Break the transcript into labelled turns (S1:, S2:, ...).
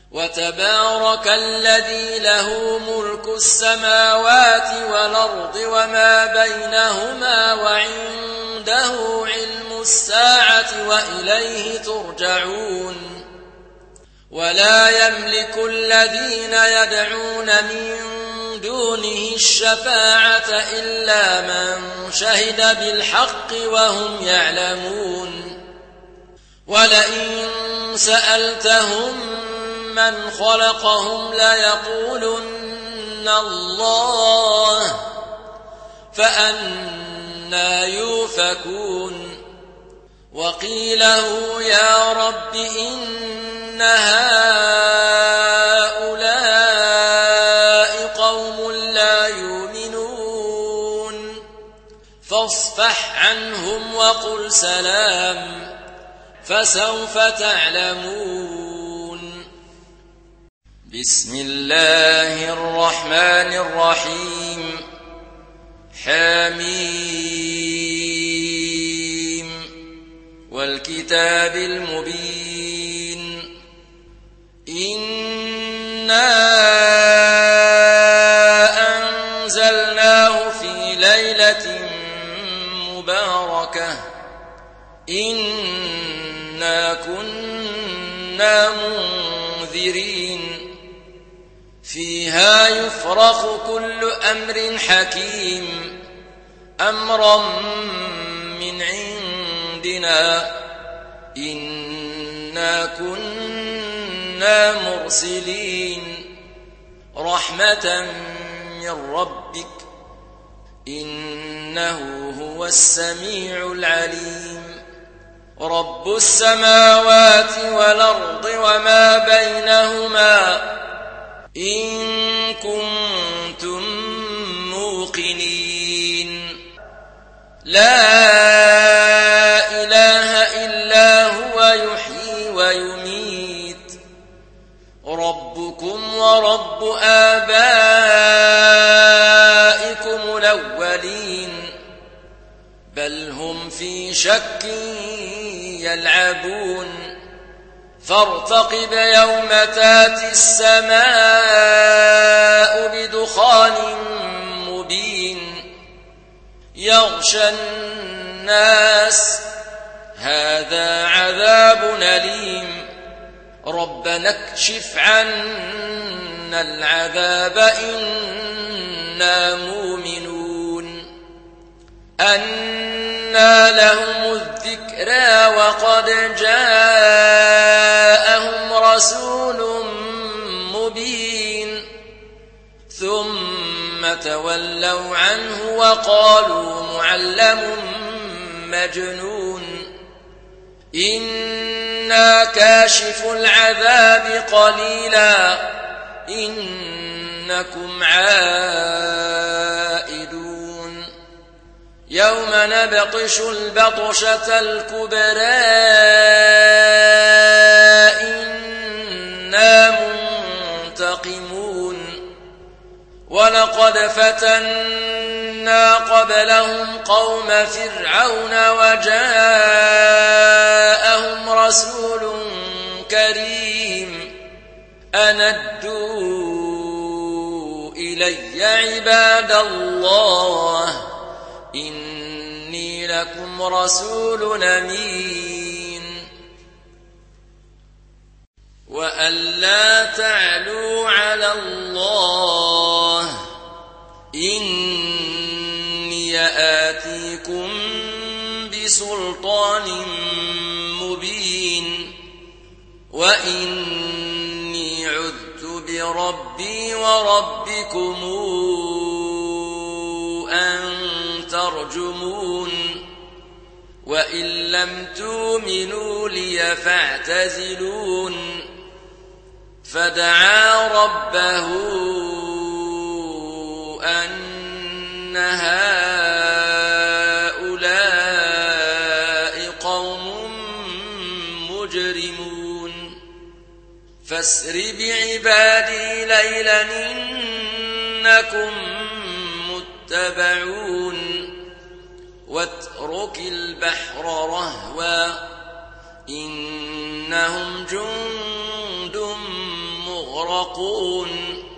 S1: وتبارك الذي له ملك السماوات والأرض وما بينهما وعنده علم الساعة وإليه ترجعون ولا يملك الذين يدعون من دونه الشفاعة إلا من شهد بالحق وهم يعلمون ولئن سألتهم من خلقهم ليقولن الله فأنى يؤفكون وقيله يا رب إن هؤلاء قوم لا يؤمنون فاصفح عنهم وقل سلام فسوف تعلمون. بسم الله الرحمن الرحيم حميم والكتاب المبين إنا أنزلناه في ليلة مباركة إنا كنا منذرين فيها يفرق كل أمر حكيم أمرا من عندنا إنا كنا مرسلين رحمة من ربك إنه هو السميع العليم رب السماوات والأرض وما بينهما إن كنتم موقنين لا إله إلا هو يحيي ويميت ربكم ورب آبائكم الأولين بل هم في شك يلعبون فارتقب يوم تاتي السماء بدخان مبين يغشى الناس هذا عذاب أليم ربنا اكشف عنا العذاب إنا مؤمنون أنى لهم الذكرى وقد جاءهم رسول مبين ثم تولوا عنه وقالوا معلم مجنون إنا كاشف العذاب قليلا إنكم عائدون يوم نبطش البطشة الكبرى إنا منتقمون ولقد فتنا قبلهم قوم فرعون وجاءهم رسول كريم أن ادوا إلي عباد الله إني لكم رسول أمين وأن لا تعلوا على الله إني آتيكم بسلطان مبين وإني عذت بربي وربكم أن ترجمون وإن لم تؤمنوا لي فاعتزلون فدعا ربه أن هؤلاء قوم مجرمون فاسر بعبادي ليلا إنكم متبعون واترك البحر رهوا إنهم جند مغرقون